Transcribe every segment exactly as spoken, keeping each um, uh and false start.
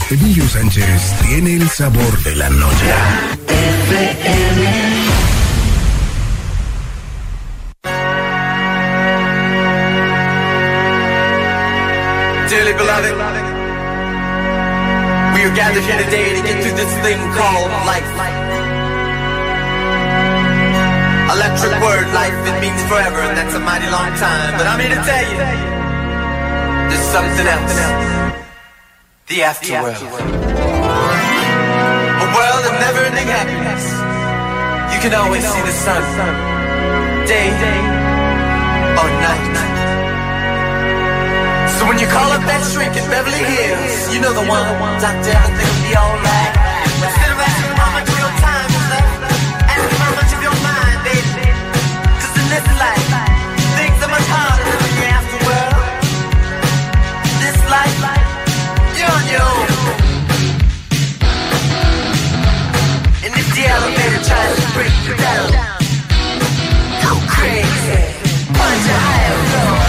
Emilio Sánchez tiene el sabor de la noche. F M. Dearly beloved, we are gathered here today to get through this thing called life. Electric word, life, it means forever, and that's a mighty long time. But I'm here to tell you, there's something else. The afterworld. A world of never-ending happiness. You can always see the sun, day or night. So when you call up that shrink in Beverly Hills, you know the one, doctor, everything will be alright. Instead of asking how much of your time is left, ask him how much of your mind, baby. Cause in this life, things are much harder than in the afterworld. This life, you're on your own. And if the elevator tries to break you down, go crazy, punch a higher floor.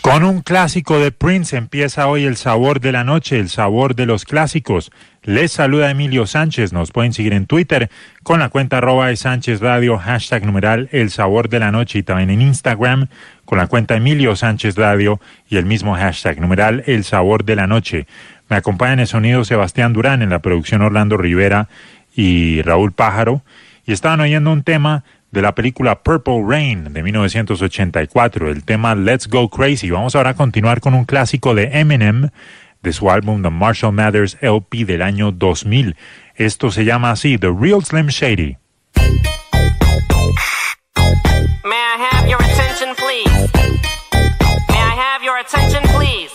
Con un clásico de Prince empieza hoy el sabor de la noche, el sabor de los clásicos. Les saluda Emilio Sánchez. Nos pueden seguir en Twitter con la cuenta arroba de Sánchez Radio, hashtag numeral el sabor de la noche, y también en Instagram con la cuenta Emilio Sánchez Radio y el mismo hashtag numeral el sabor de la noche. Me acompaña en el sonido Sebastián Durán, en la producción Orlando Rivera y Raúl Pájaro, y estaban oyendo un tema de la película Purple Rain de mil novecientos ochenta y cuatro, el tema Let's Go Crazy. Vamos ahora a continuar con un clásico de Eminem de su álbum The Marshall Mathers L P del año dos mil. Esto se llama así, The Real Slim Shady. May I have your attention, please? May I have your attention, please?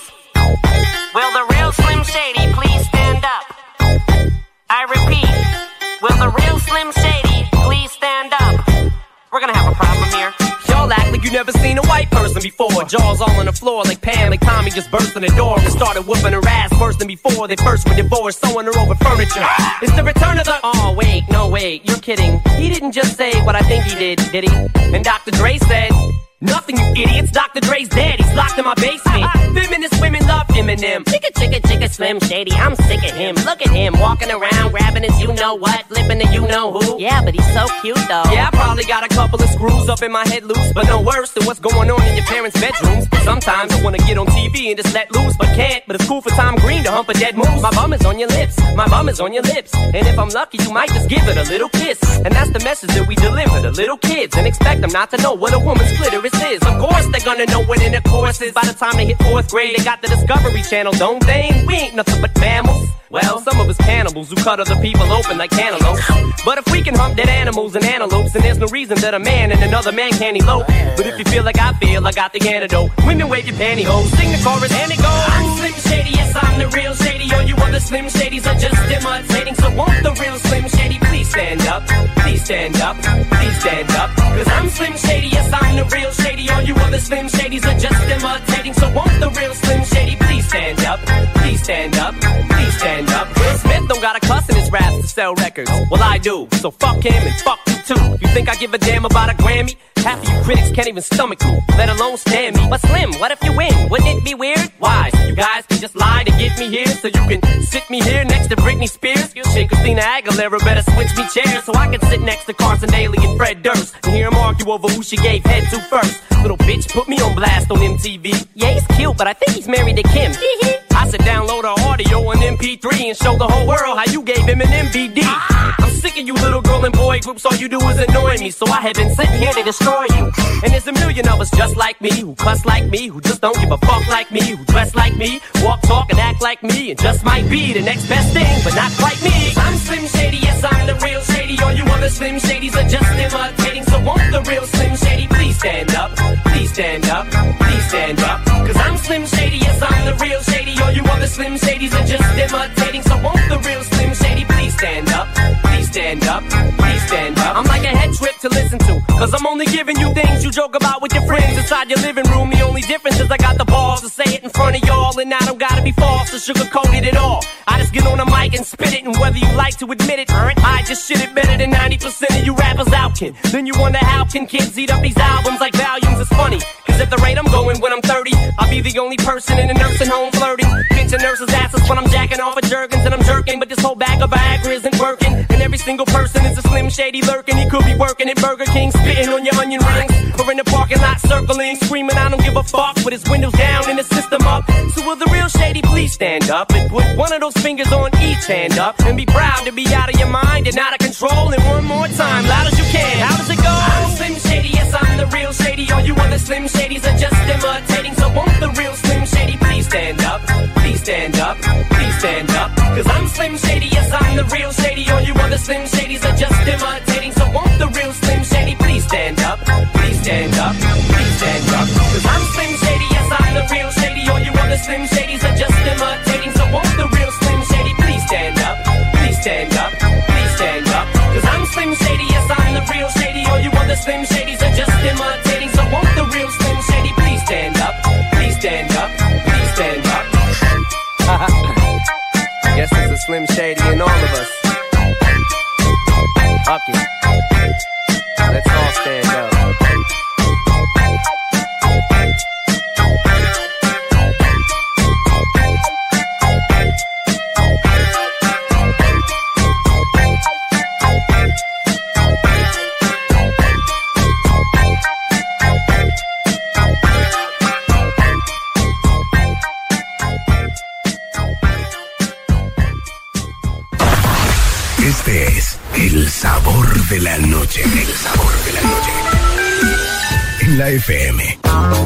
Will the real Slim Shady please stand up? I repeat, will the real Slim Shady please stand up? We're gonna have a problem here. Y'all act like you never seen a white person before. Jaws all on the floor like Pam, like Tommy just burst in the door and started whooping her ass worse than before. They first were divorced, sewing her over furniture. It's the return of the... Oh, wait, no, wait, you're kidding. He didn't just say what I think he did, did he? And Doctor Dre said... Nothing, you idiots. Doctor Dre's dead. He's locked in my basement. Feminist women love Eminem. Chicka, chicka, chicka, Slim Shady. I'm sick of him. Look at him walking around, grabbing his you-know-what, flipping the you-know-who. Yeah, but he's so cute, though. Yeah, I probably got a couple of screws up in my head loose, but no worse than what's going on in your parents' bedrooms. Sometimes I wanna get on T V and just let loose, but can't. But it's cool for Tom Green to hump a dead moose. My bum is on your lips. My bum is on your lips. And if I'm lucky, you might just give it a little kiss. And that's the message that we deliver to little kids, and expect them not to know what a woman's clitoris is. Of course they're gonna know what intercourse is. By the time they hit fourth grade, they got the Discovery Channel, don't they? We ain't nothing but mammals. Well, some of us cannibals who cut other people open like cantaloupes. But if we can hump dead animals and antelopes, then there's no reason that a man and another man can't elope. But if you feel like I feel, I got the antidote. Women wave your pantyhose, sing the chorus and it goes. I'm Slim Shady, yes I'm the real Shady. All you other Slim Shadys are just imitating. So won't the real Slim Shady please stand up? Please stand up, please stand up. Cause I'm Slim Shady, yes I'm the real Shady. All you other Slim Shadys are just imitating. So won't the real Slim Shady please stand up? Please stand up, please stand up. Will Smith don't got a cuss in his raps to sell records. Well, I do, so fuck him and fuck you too. You think I give a damn about a Grammy? Half of you critics can't even stomach me, let alone stand me. But Slim, what if you win? Wouldn't it be weird? Why? You guys can just lie to get me here, so you can sit me here next to Britney Spears. Shit, Christina Aguilera better switch me chairs, so I can sit next to Carson Daly and Fred Durst and hear them argue over who she gave head to first. Little bitch put me on blast on M T V. Yeah, he's cute, but I think he's married to Kim. I said download her audio on M P three and show the whole world how you gave him an M V D. I'm sick of you little girl and boy groups, all you do is annoy me, so I have been sitting here to destroy you. And there's a million of us just like me, who cuss like me, who just don't give a fuck like me, who dress like me, walk, talk, and act like me, and just might be the next best thing, but not quite me. I'm Slim Shady, yes I'm the real Shady. All you other Slim Shadys are just imitating. So won't the real Slim Shady please stand up? Please stand up, please stand up. Cause I'm Slim Shady, yes I'm the real Shady. All you other Slim Shadys are just imitating. So won't the real Slim Shady please stand up? Please stand up, please stand up. I'm like a head trip to listen to, cause I'm only giving you things you joke about with your friends inside your living room. The only difference is I got the balls to say it in front of y'all, and I don't gotta be false or sugarcoated at all. I just get on the mic and spit it, and whether you like to admit it, I just shit it better than ninety percent of you rappers out, kid. Then you wonder how can kids eat up these albums like volumes? It's funny, cause at the rate I'm going when I'm thirty, I'll be the only person in a nursing home flirting, pinching nurses' asses when I'm jacking off of Jergens and I'm jerking. But this whole bag of Viagra isn't working, and every single person is a Slim Shady lurking. He could be working at Burger King, spitting on your onion rings, or in the parking lot circling, screaming I don't give a fuck with his windows down and his system up. So will the real Shady please stand up and put one of those fingers on each hand up and be proud to be out of your mind and out of control? And one more time, loud as you can, how does it go? I'm Slim Shady, yes I'm the real Shady. All you other Slim Shadys are just imitating. So won't the real Slim Shady please stand up? Please stand up, please stand up. Cause I'm Slim Shady, yes I'm the real Shady. All you other Slim Shadys are just imitating. So won't the real Slim Shady please stand up? Please stand up, please stand up. Cause I'm Slim Shady, yes I'm the real Shady. All you other Slim Shadys are just imitating. So won't the real Slim Shady please stand up? Please stand up, please stand up. Cause I'm Slim Shady, yes I'm the real Shady. All you other Slim Shadys are just imitating. So won't the real Slim Shady please stand up? Please stand up, please stand up. Guess there's a Slim Shady in all of us. Fuck it. Let's all stand up. Este es el sabor de la noche. El sabor de la noche. En la F M.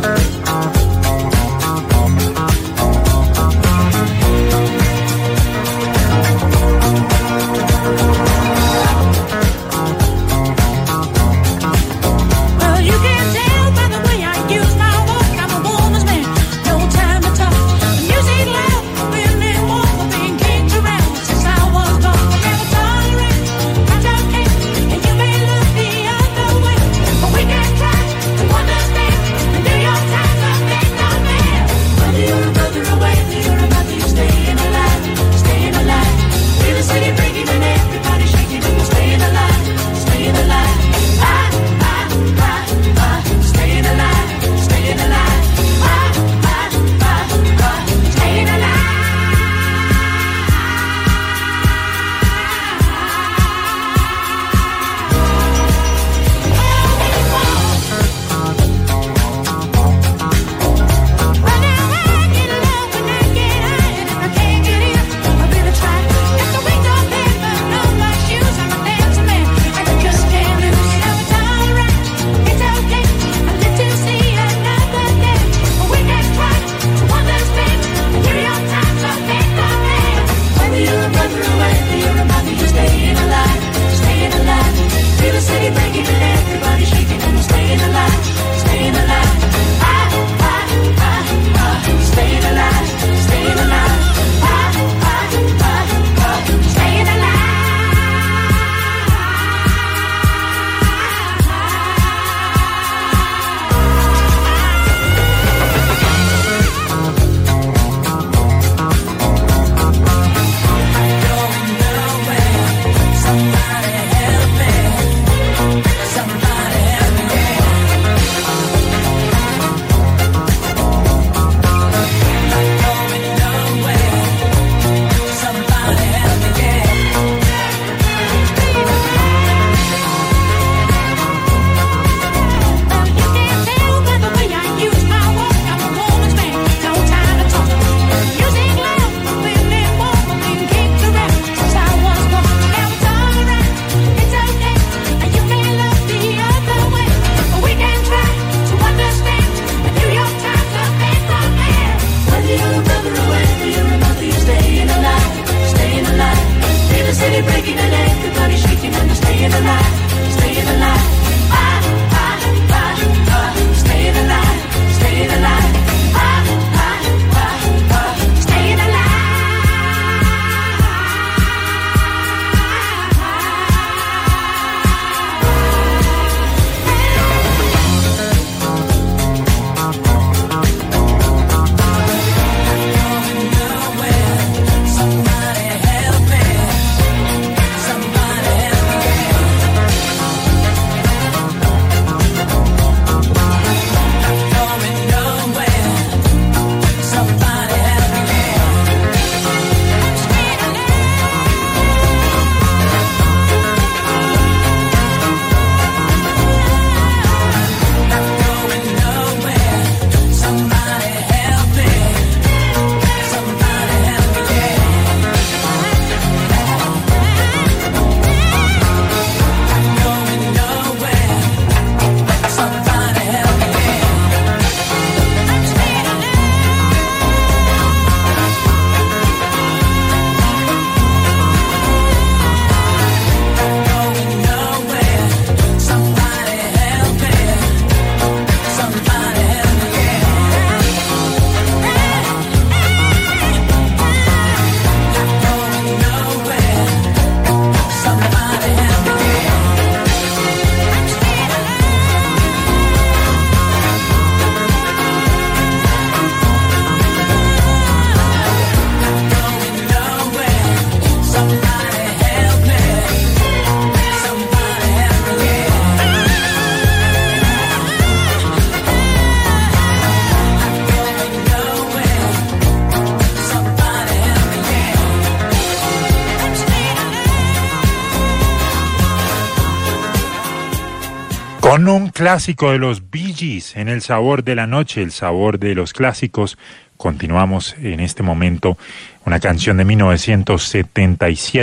Con un clásico de los Bee Gees en el sabor de la noche, el sabor de los clásicos. Continuamos en este momento una canción de mil novecientos setenta y siete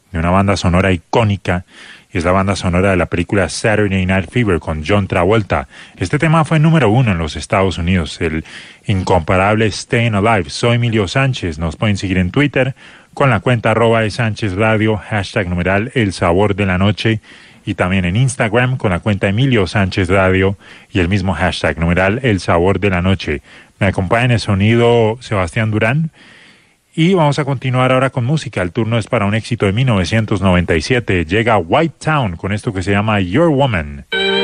de una banda sonora icónica. Es la banda sonora de la película Saturday Night Fever con John Travolta. Este tema fue número uno en los Estados Unidos, el incomparable Staying Alive. Soy Emilio Sánchez, nos pueden seguir en Twitter con la cuenta arroba de Sánchez Radio, hashtag numeral El Sabor de la Noche, y también en Instagram con la cuenta Emilio Sánchez Radio y el mismo hashtag numeral El Sabor de la Noche. Me acompaña en el sonido Sebastián Durán. Y vamos a continuar ahora con música. El turno es para un éxito de mil novecientos noventa y siete. Llega White Town con esto que se llama Your Woman.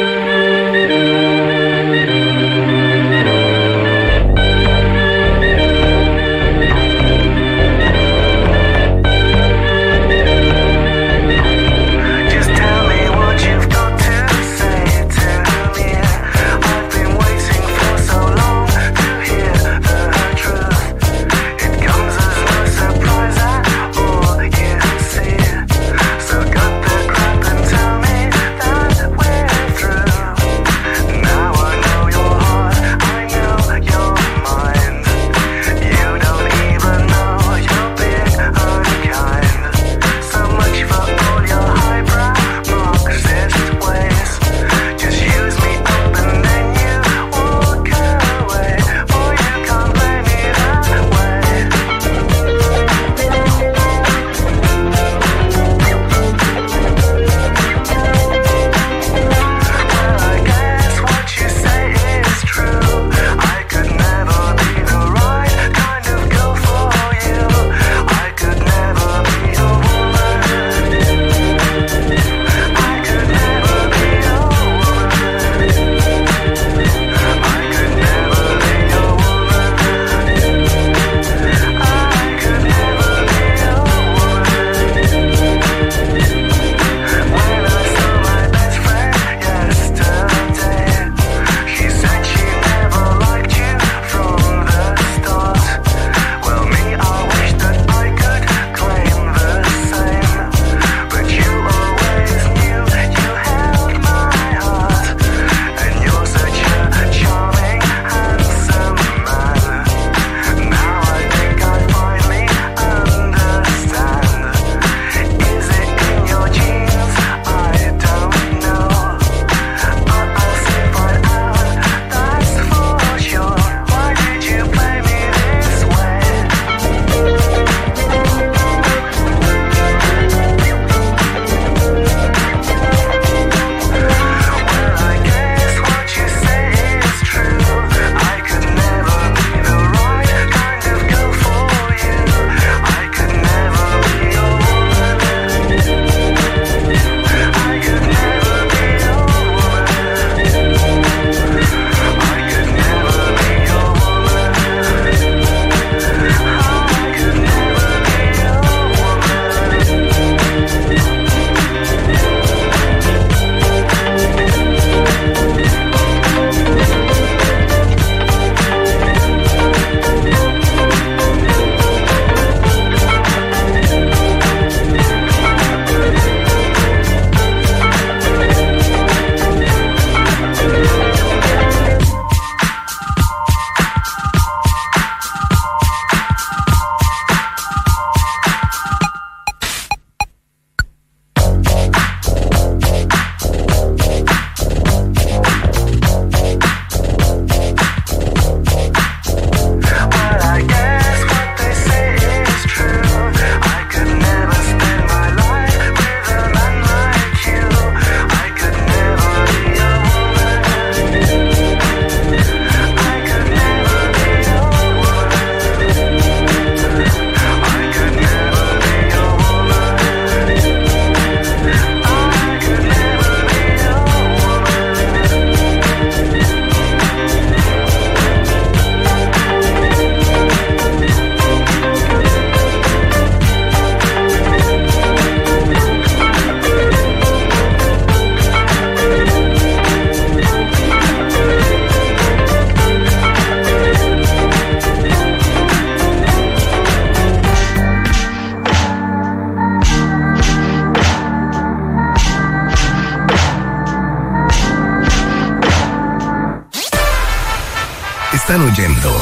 Están oyendo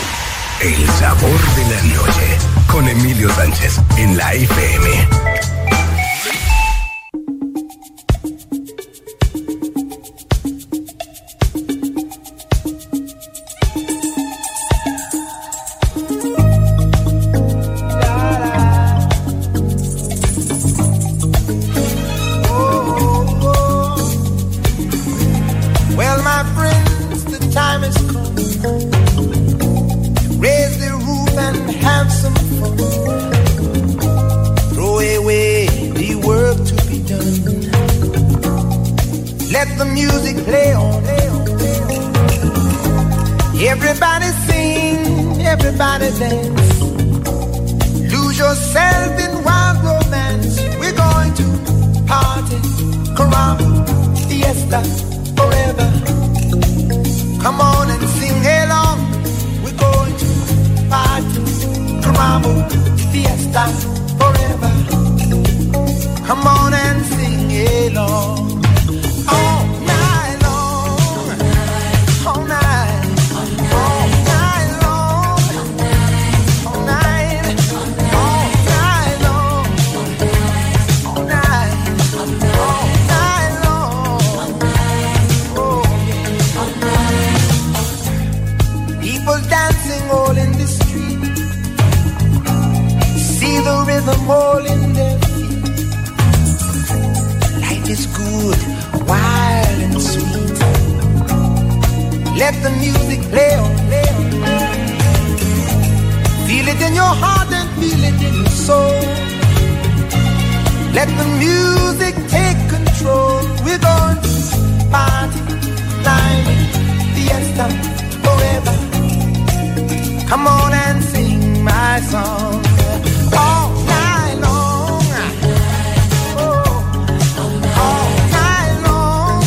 El Sabor de la Noche con Emilio Sánchez en la F M. Everybody sing, everybody dance. Lose yourself in wild romance. We're going to party, caramba, fiesta, forever. Come on and sing along. We're going to party, caramba, fiesta, forever. Come on and sing along. All night long, all night, all night long, all night, all night long, all night, all night long. Oh, yeah. People dancing all in the street. See the rhythm all in their feet. Life is good, wild and sweet. Let the music play on, play on, play on. Feel it in your heart and feel it in your soul. Let the music take control. We're going to party, climbing, fiesta, forever. Come on and sing my song. All night long. Oh, all night long.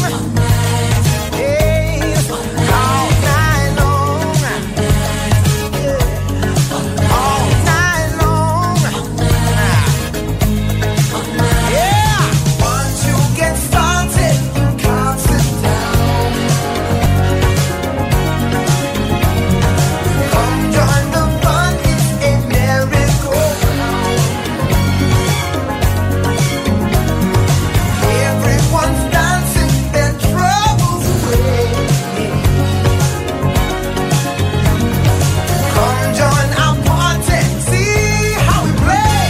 Yeah, all night long. Yeah, all night long. Yeah, once you get started, you can't sit down. Come join the fun, it's a merry-go-round. Everyone's dancing their troubles away. Come join our party, see how we play.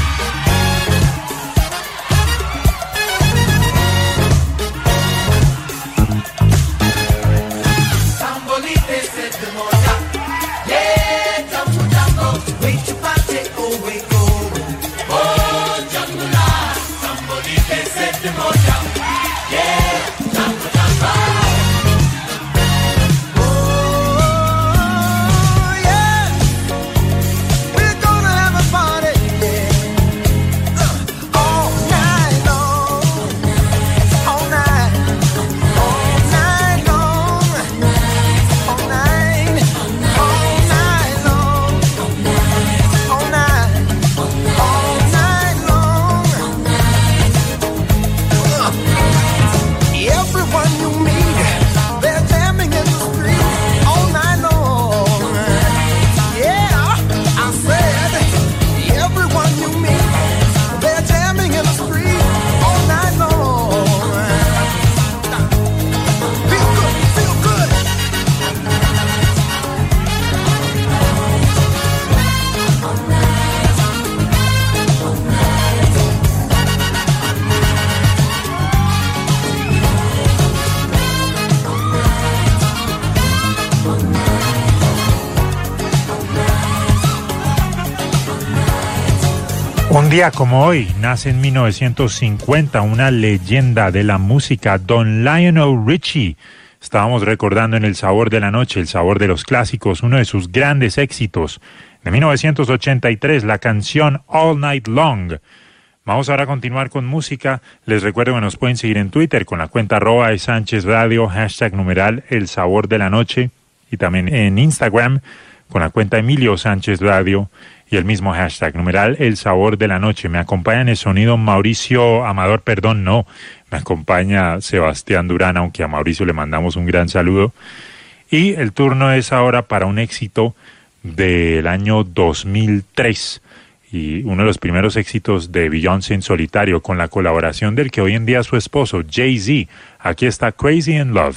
Sambolite se demora, yeah, jambo jambo, way to party, oh we go. Oh, jangula, sambolite se demora, yeah, jambo jambo. Oh, yeah, we're gonna have a party, yeah. Uh, all night long, all night, all night long, all night, all night long, all night, all night long. Uh, Everyone you meet, they're jamming in the street all night long. Yeah, I said, everyone you meet, they're jamming in the street all night long. Feel good, feel good. Un día como hoy, nace en mil novecientos cincuenta una leyenda de la música, Don Lionel Richie. Estábamos recordando en El Sabor de la Noche, El Sabor de los Clásicos, uno de sus grandes éxitos. De mil novecientos ochenta y tres, la canción All Night Long. Vamos ahora a continuar con música. Les recuerdo que nos pueden seguir en Twitter con la cuenta arroba de Sánchez Radio, hashtag numeral El Sabor de la Noche. Y también en Instagram con la cuenta Emilio Sánchez Radio y el mismo hashtag, numeral El Sabor de la Noche. Me acompaña en el sonido Mauricio Amador, perdón, no, me acompaña Sebastián Durán, aunque a Mauricio le mandamos un gran saludo. Y el turno es ahora para un éxito del año dos mil tres, y uno de los primeros éxitos de Beyoncé en solitario, con la colaboración del que hoy en día es su esposo, Jay-Z. Aquí está Crazy in Love.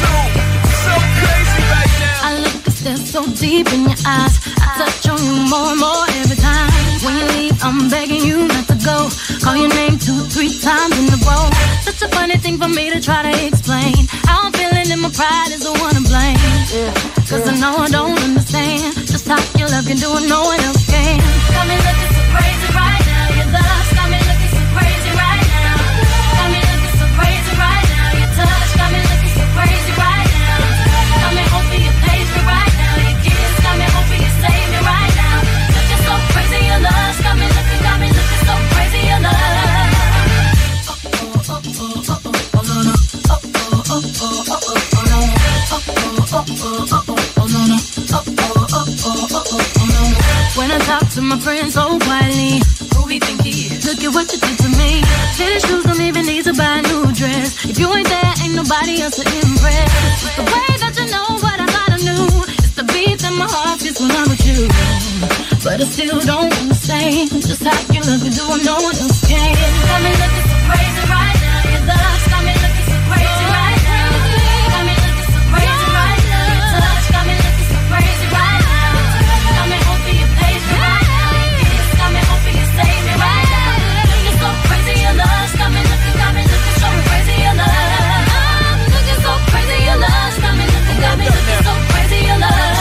Deep in your eyes, I touch on you more for me to try to explain how I'm feeling and my pride is the one to blame. Yeah. Cause I know I don't understand just how your love can do what no one else can. Got me looking so crazy right now. Your love's got me looking so crazy right now. Got me looking so crazy right now. Your touch got me looking so crazy right now. Got me hoping you page me right now. Your kiss got me hoping you save me right now. Looking so crazy, your love's got me looking, got me looking so crazy, your love. When I talk to my friends so quietly, who we think he is? Look at what you did to me. Tennis shoes don't even need to buy a new dress. If you ain't there, ain't nobody else to impress. It's the way that you know what I thought I knew. It's the beat that my heart gets when I'm with you. But I still don't understand just how you look and do what no one else can. Got me looking so crazy right now. Your love's got me looking so crazy right now. Got me looking so crazy right now. Your touch got me looking so crazy right now. Got me hoping you page me right now. Your kiss got me hoping you save me right now. Looking so crazy, your love's got me looking, got me looking so crazy, your love. I'm looking so crazy, your love's got me looking, got me looking so crazy, your love.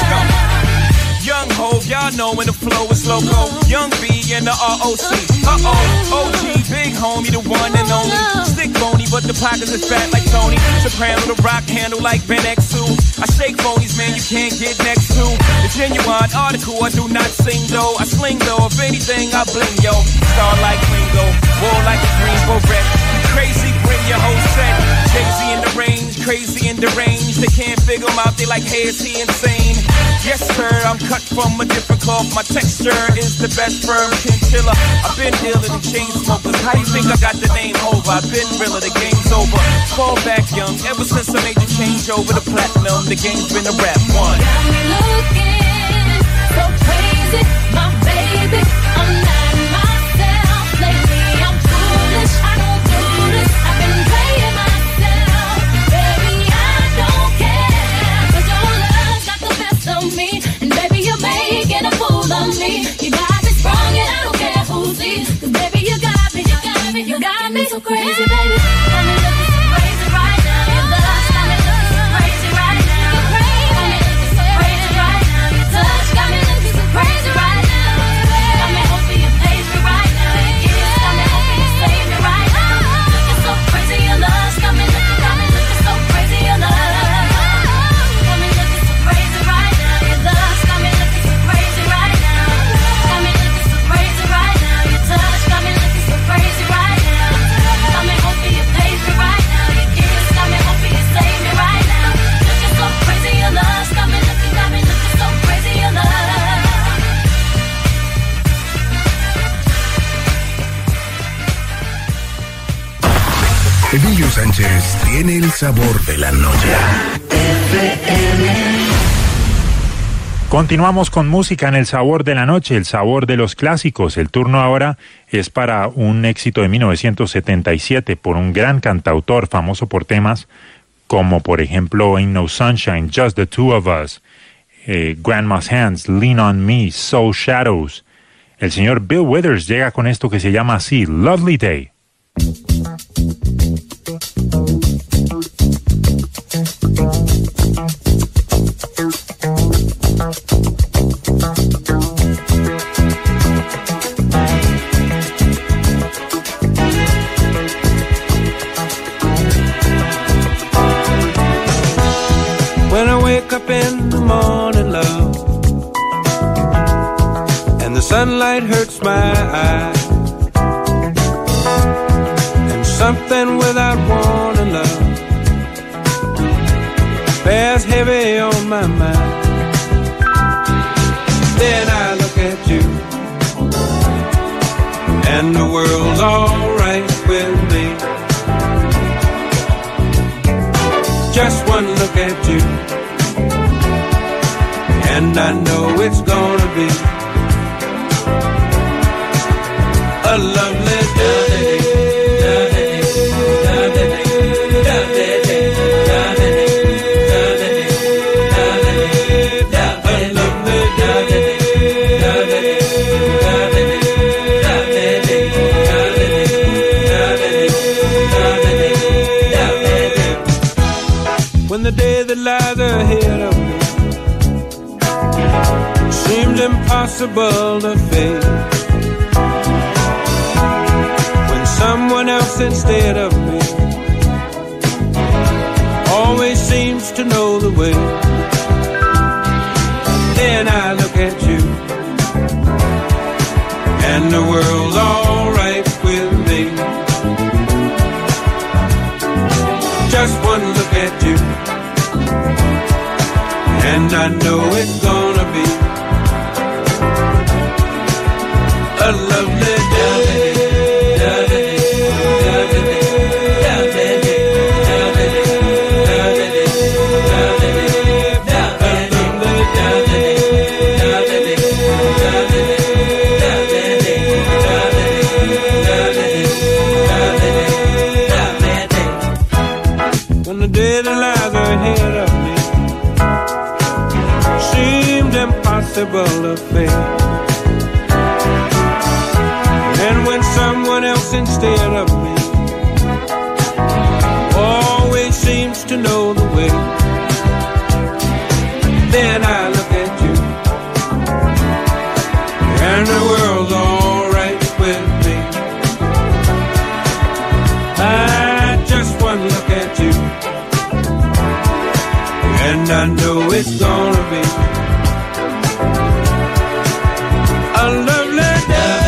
Young Hov, y'all know when the flow is loco. Young B and the R O C. Uh-oh, O G, big homie, the one and only. Stick bony, but the pockets is fat like Tony. Soprano, the rock handle like Ben X two. I shake phonies, man, you can't get next to. The genuine article, I do not sing though. I sling though, if anything, I bling, yo. Star like Ringo, war like a green beret. Crazy, bring your whole set. Jay-Z in the range, crazy in the range. They can't figure him out, they like, hey, is he insane? Yes, sir, I'm cut from a different cloth. My texture is the best firm chinchilla. I've been dealer than chain smokers. How you think I got the name over? I've been realer, the game's over. Fall back young, ever since I made the change over to platinum, the game's been a rap one. Got me looking so crazy, my baby. I'm not myself lately. I'm foolish, I don't do this. I've been playing myself, baby. I don't care, 'cause your love got the best of me, and baby you're making a fool of me. You got me sprung, and I don't care who sees, 'cause baby you got me, you got me, you got me so crazy, baby. Got me looking so crazy right now. Your love's got me looking so crazy right now. Got me looking so crazy right now. Your touch got me looking so crazy right now. Got me hoping you page me right now. Your kiss got me hoping you save me right now. Looking so crazy, your love's got me looking, got me looking so crazy, your love. Got me looking so crazy right now. Your love's got me looking so crazy right now. Got me looking so crazy right now. Your touch got me looking so crazy right now. Got me hoping you page me right now. Your kiss got me hoping you save me right now. Looking so crazy, your love's got me looking, got me looking so crazy, your love. Emilio Sánchez tiene el sabor de la noche. Continuamos con música en El Sabor de la Noche, el sabor de los clásicos. El turno ahora es para un éxito de mil novecientos setenta y siete por un gran cantautor famoso por temas como, por ejemplo, Ain't No Sunshine, Just the Two of Us, eh, Grandma's Hands, Lean on Me, Soul Shadows. El señor Bill Withers llega con esto que se llama así, Lovely Day. When I wake up in the morning, love, and the sunlight hurts my eyes, and something without warning, love, bears heavy on my mind. Then I look at you, and the world's alright with me. Just one look at you, and I know it's gonna be a lovely day. impossible to fake. When someone else instead of me always seems to know the way, then I look at you and the world's alright with me. Just one look at you and I know it's gonna be a lovely day. When the day that lies ahead of me seemed impossible to face, and when someone else instead of me always seems to know the way, then I look at you and the world's alright with me. I just one look at you and I know it's gonna be a lovely day.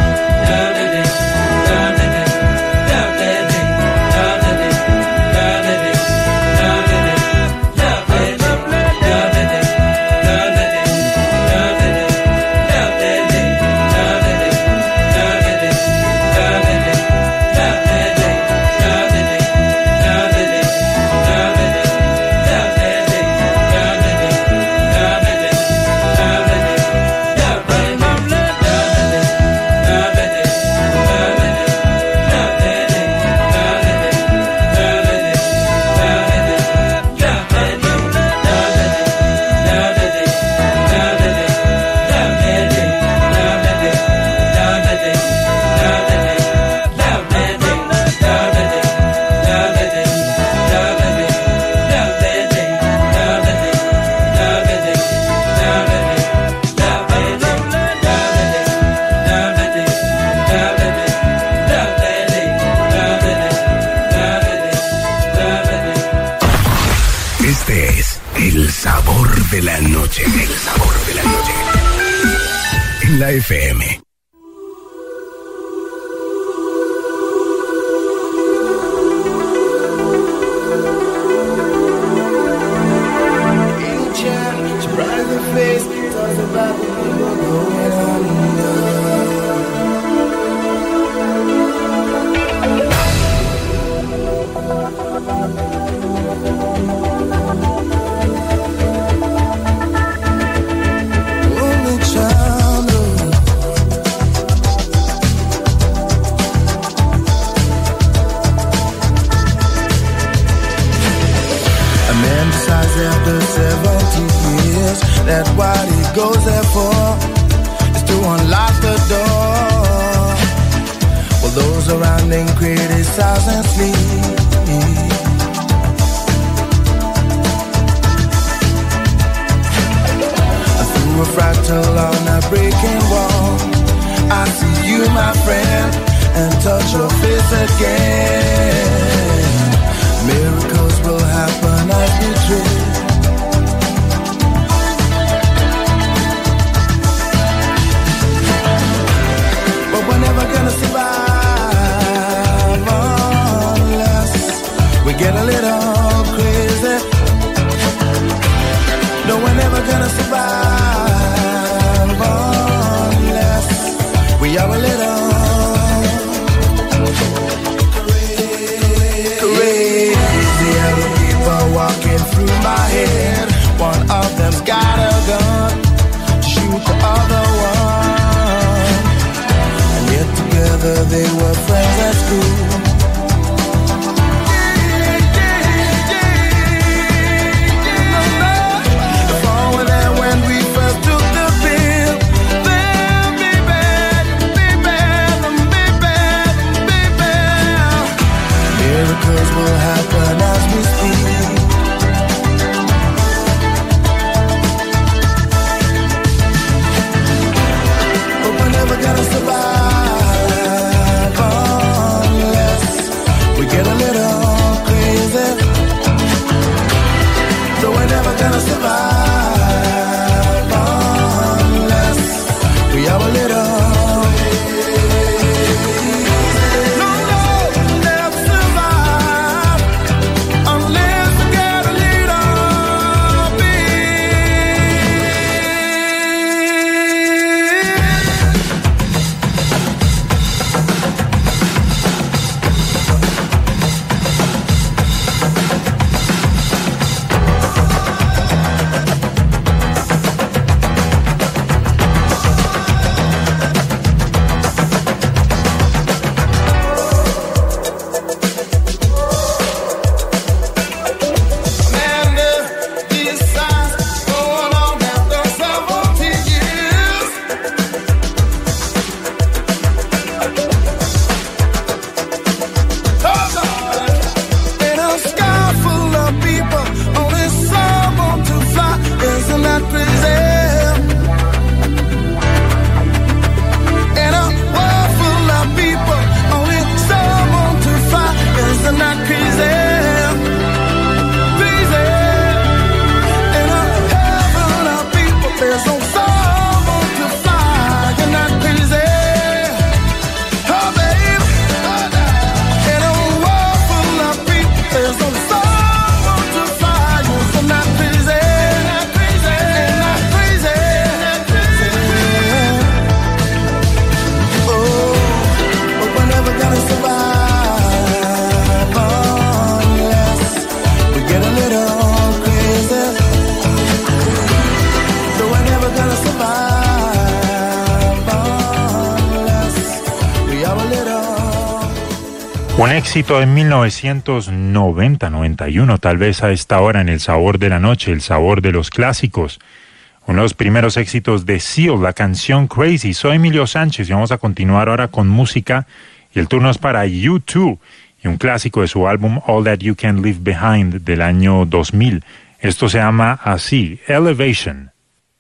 De la noche, el sabor de la noche. En la F M. Un éxito en mil novecientos noventa noventa y uno, tal vez a esta hora en El Sabor de la Noche, el sabor de los clásicos. Uno de los primeros éxitos de Seal, la canción Crazy. Soy Emilio Sánchez y vamos a continuar ahora con música. Y el turno es para U dos y un clásico de su álbum All That You Can Leave Behind del año dos mil. Esto se llama así, Elevation.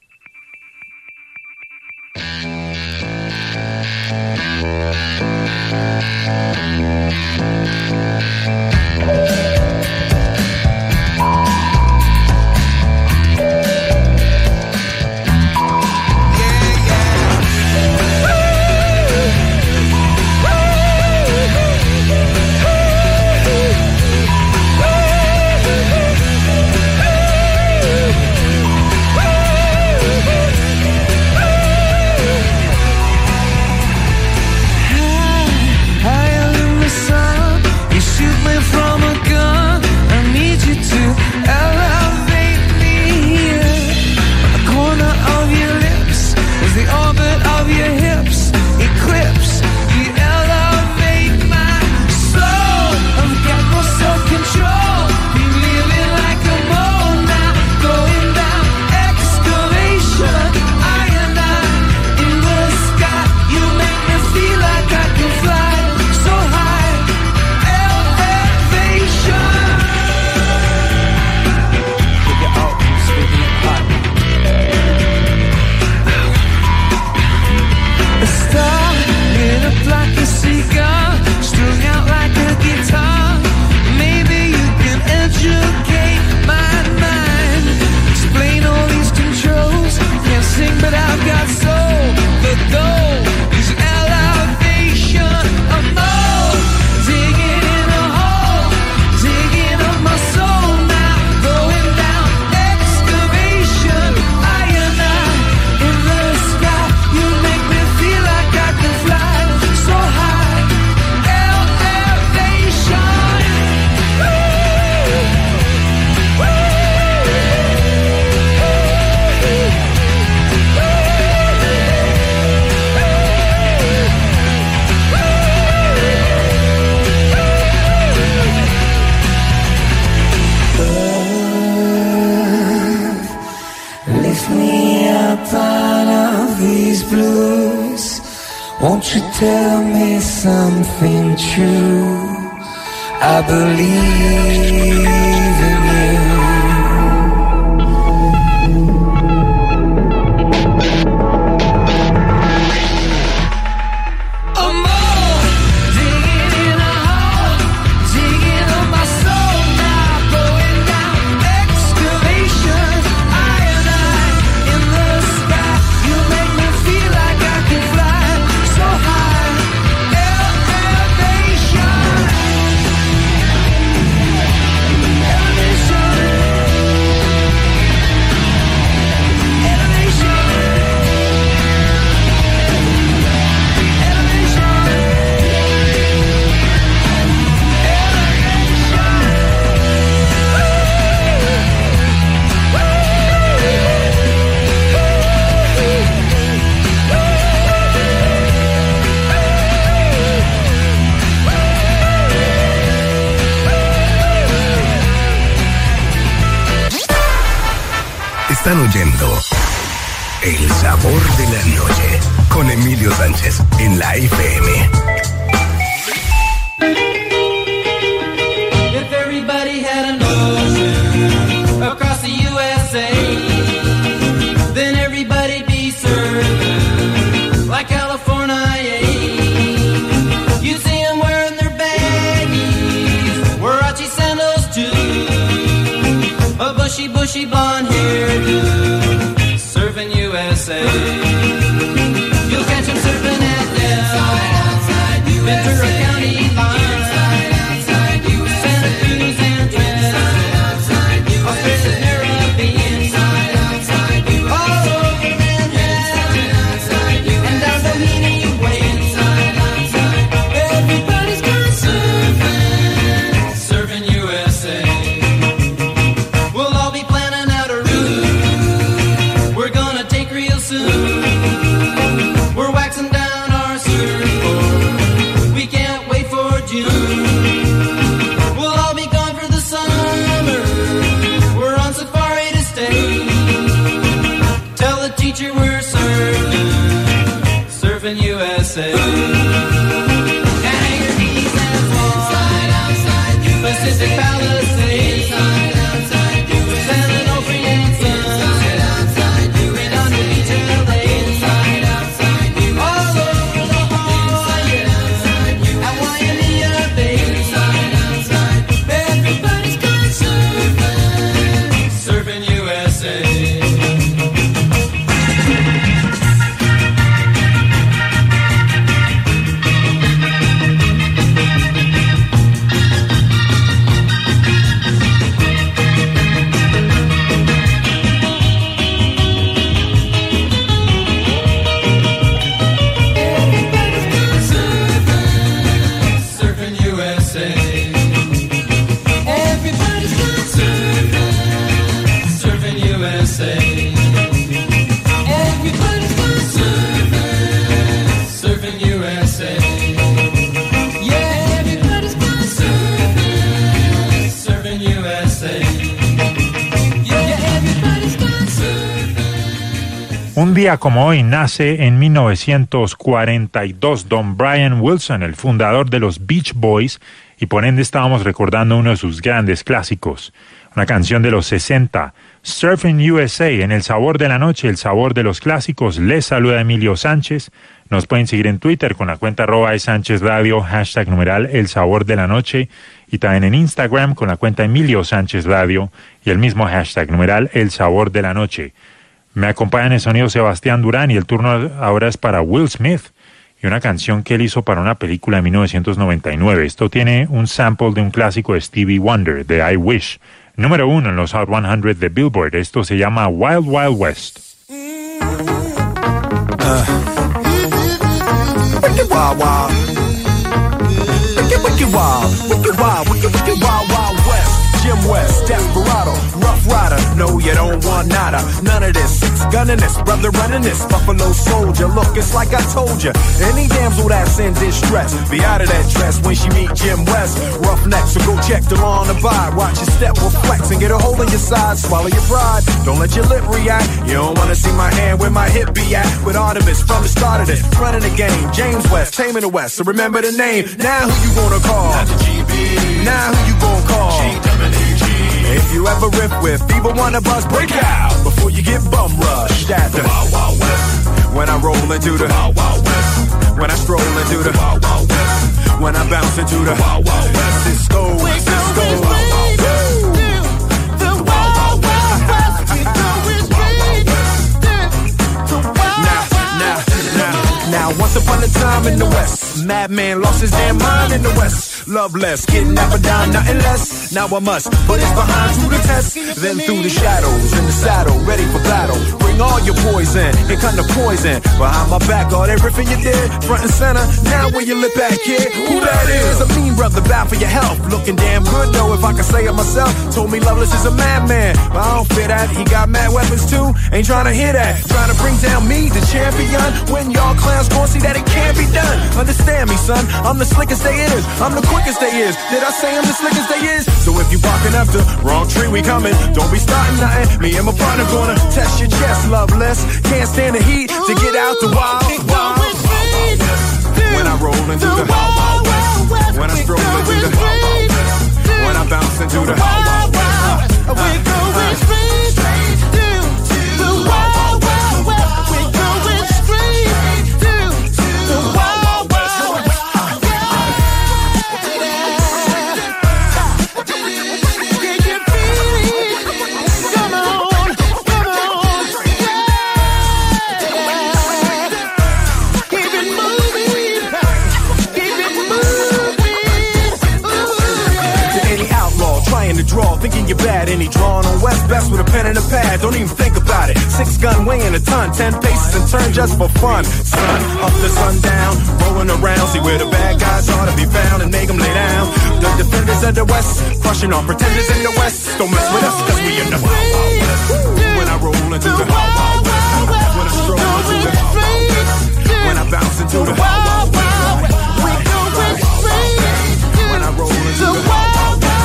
Won't you tell me something true? I believe in you. Están oyendo El Sabor de la Noche con Emilio Sánchez en la F M. If everybody had an ocean across the U S A, then everybody'd be served like California. You see them wearing their baggies, Warachi sandals too, a bushy, bushy blonde hairdo, surfing U S A. You'll catch them surfing at Del, Ventura County line, Santa Cruz and Twin, Australia's Caribbean, all over Manhattan, and down Doheny Way. Everybody's gone surfing, surfing U S A. We'll all be planning out a A. Hang your knees and fall inside, outside, U S A. Pacific Palisades, inside, outside, U S A. San Onofre and Son, inside, outside, U S A. Redondo Beach, L A, inside, outside, U S A. All over the Hawaiian, outside, U S A. At Waimea Bay, inside, outside, everybody's gone surfing, surfing U S A. Un día como hoy nace en mil novecientos cuarenta y dos Don Brian Wilson, el fundador de los Beach Boys, y por ende estábamos recordando uno de sus grandes clásicos, una canción de los sesenta, Surfing U S A, en el sabor de la noche, el sabor de los clásicos. Les saluda Emilio Sánchez. Nos pueden seguir en Twitter con la cuenta arroba de Sánchez Radio, hashtag numeral el sabor de la noche, y también en Instagram con la cuenta Emilio Sánchez Radio y el mismo hashtag numeral el sabor de la noche. Me acompaña en el sonido Sebastián Durán y el turno ahora es para Will Smith y una canción que él hizo para una película de mil novecientos noventa y nueve. Esto tiene un sample de un clásico de Stevie Wonder, de I Wish, número uno en los Hot cien de Billboard. Esto se llama Wild Wild West. Uh. Wicked wild wild. Wicked wicked wild. Wicked wild. Wicked wicked wild wild west. Jim West, Desperado, Rough Rider. No, you don't want nada. None of this. Six gunning this, brother running this. Buffalo Soldier. Look, it's like I told you. Any damsel that's in distress, be out of that dress when she meet Jim West. Roughneck, so go check the law on the vibe. Watch your step, will flex and get a hole in your side. Swallow your pride. Don't let your lip react. You don't wanna see my hand where my hip be at. With Artemis from the start of it, running the game. James West, taming the West. So remember the name. Now who you gonna call? Not the G B. Now who you gonna call? G If you ever riff with either one of us, break out before you get bum rushed at the Wild Wild West. When I roll into the Wild Wild West. When I stroll into the Wild Wild West. When I bounce into the Wild Wild West. Cisco, Cisco, Wild Wild West. The Wild Wild West. We going straight to the Wild Wild West. Now, once upon a time in the West, madman lost his damn mind in the West. Love less, kidnapper down, nothing less. Now I must put his behind to the test. Then through the shadows, in the saddle, ready for battle. Bring all your poison, here come the poison. Behind my back, all that riffing you did, front and center. Now where you lip at, kid? Who that is? A mean brother, bad for your health. Looking damn good though, if I can say it myself. Told me Loveless is a madman, but I don't fear that. He got mad weapons too, ain't trying to hear that. Trying to bring down me, the champion. When y'all clowns gon' see that it can't be done. Understand me, son, I'm the slickest they is. I'm the quickest they is. Did I say I'm the slickest they is? So if you barking up the wrong tree, we coming. Don't be starting nothing. Me and my partner gonna test your chest, Loveless. Can't stand the heat to get out the wild, wild, wild west. When I roll into the wild, wild west. When I stroll into the wild, wild west. When I bounce into the wild, wild west. We going straight to the wild, wild west. We going straight to the wild, wild west. To draw, thinking you're bad, and he drawing on West best with a pen and a pad. Don't even think about it. Six gun weighing a ton, ten paces and turn just for fun. Sun up to sundown, rolling around, see where the bad guys are to be found and make them lay down. The defenders of the West, crushing on pretenders in the West. Don't mess with us, cause we in the Wild Wild West. When I roll into the Wild Wild West, when I stroll into the Wild Wild West, when I bounce into the Wild Wild West, we going straight. When I roll into the Wild Wild West.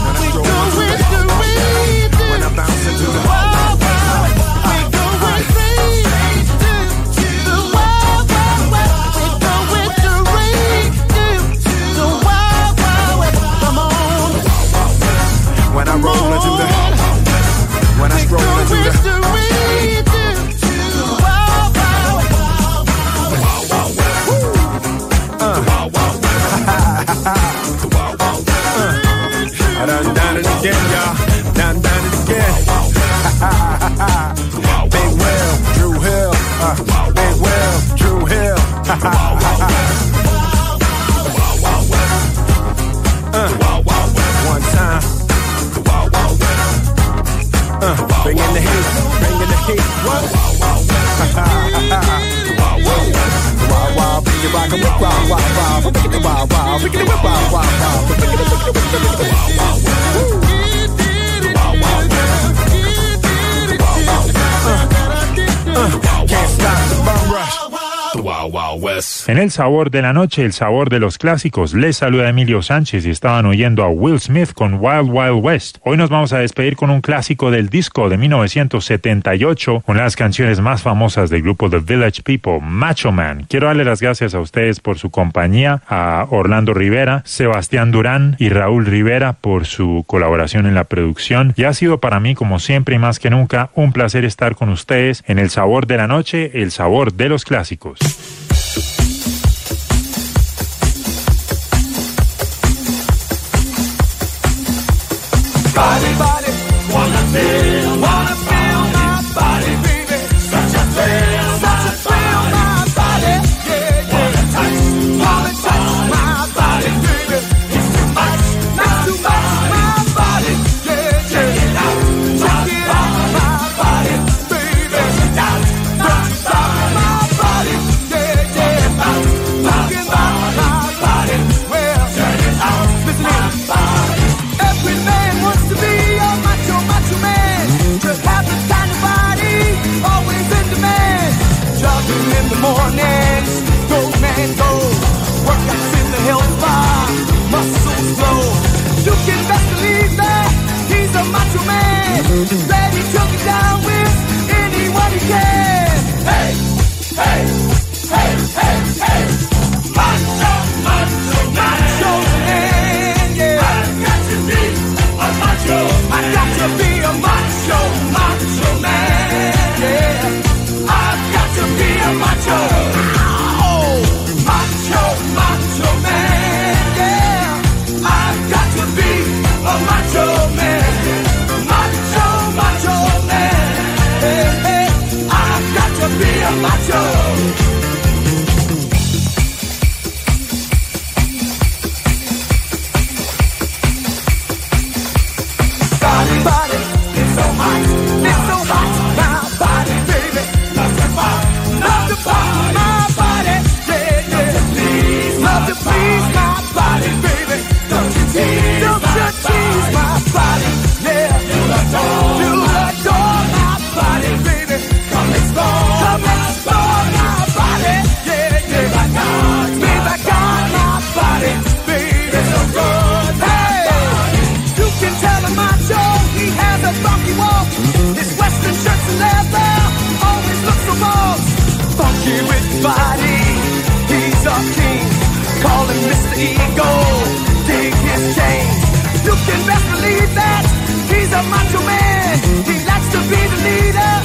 When I bounce into the wild, wild, we going straight to the wild, wild west. We going rock and whip, wild, wild, wild, wild, wild, wild, wicked whip, wild, wild, wild, wicked whip, wild, wild, wild, wild, wild, uh, uh, can't stop the bum rush. The Wild Wild West. En el sabor de la noche, el sabor de los clásicos, les saluda Emilio Sánchez y estaban oyendo a Will Smith con Wild Wild West. Hoy nos vamos a despedir con un clásico del disco de mil novecientos setenta y ocho, una de las canciones más famosas del grupo The Village People, Macho Man. Quiero darle las gracias a ustedes por su compañía, a Orlando Rivera, Sebastián Durán y Raúl Rivera por su colaboración en la producción. Y ha sido para mí, como siempre y más que nunca, un placer estar con ustedes en el sabor de la noche, el sabor de los clásicos. Body, body, wanna feel, wanna feel my body, baby. Such a thrill, such a thrill, my body, yeah, yeah. Wanna touch, wanna touch my body, baby. It's too much, not too much, my body, yeah, yeah. Check it out, check it out, my body, baby. Check it out, don't stop my body, yeah, yeah. Talking about my body, well, check it out, listen in, body. Every man wants to be a macho, macho man. Just have the kind of body, always in demand. Jogging in the mornings, go man go. Workouts in the health bar, muscles glow. You can best believe that he's a macho man. Ready to get down with anyone he can. Hey, hey, hey, hey, hey. Macho, macho, macho man, yeah. I've got to be a macho, I got to be a macho, macho man, yeah. I've got to be a macho, oh, macho, macho man, yeah. I've got to be a macho man, macho, macho man, hey, hey. I've got to be a macho. Body, body, it's so hot, it's so hot, my body, baby. Love to pop, love to pop, my body, yeah, yeah. Love to please, love to please my body, baby. Don't you tease, don't you tease my body, yeah. You adore, you adore my body, baby. Come explore, come explore my body, yeah, yeah. Baby, I got, baby, I got my body, baby. It's so good, hey. You can tell him macho, he has a funky walk. His western shirts and leather always look so bold. Funky with his body, he's a king. Call him Mister Ego, dig his chains. You can best believe that he's a macho man. He likes to be the leader